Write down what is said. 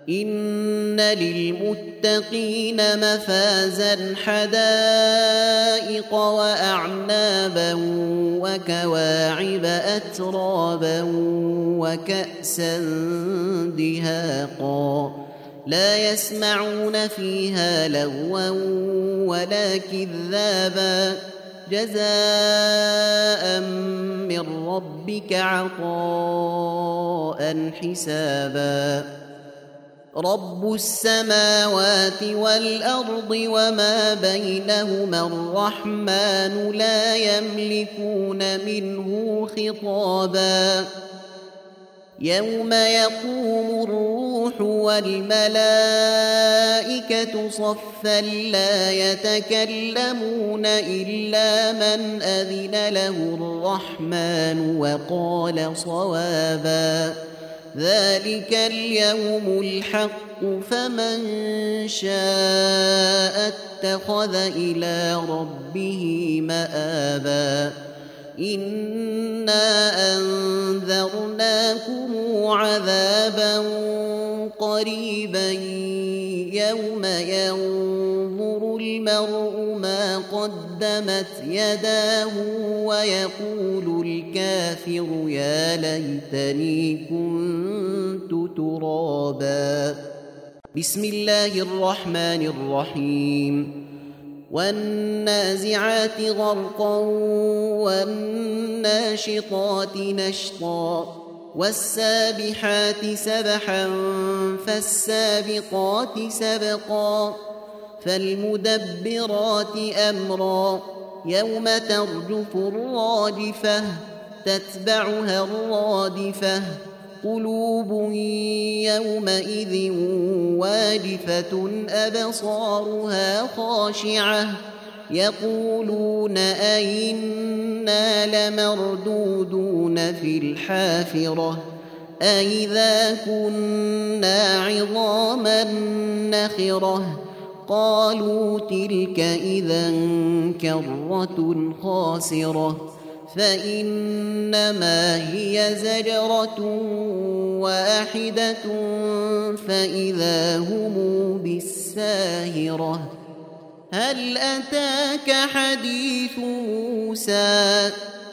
إن للمتقين مفازا حدائق وأعنابا وكواعب أترابا وكأسا دهاقا لا يسمعون فيها لغوا ولا كذابا جزاء من ربك عطاء حسابا رب السماوات والأرض وما بينهما الرحمن لا يملكون منه خطابا يوم يقوم الروح والملائكة صفا لا يتكلمون إلا من أذن له الرحمن وقال صوابا ذلك اليوم الحق فمن شاء اتخذ إلى ربه مآبا إنا أنذرناكم عذابا قريبا يوم ينظر المرء ما قدمت يداه ويقول الكافر يا ليتني كنت ترابا بسم الله الرحمن الرحيم والنازعات غرقا والناشطات نشطا والسابحات سبحا فالسابقات سبقا فالمدبرات أمرا يوم ترجف الراجفة تتبعها الرادفة قلوب يومئذ واجفة أبصارها خاشعة يقولون أئنا لمردودون في الحافرة أئذا كنا عظاما نخرة قالوا تلك إذا كرة خاسرة فإنما هي زجرة واحدة فإذا هم بالساهرة هل أتاك حديث موسى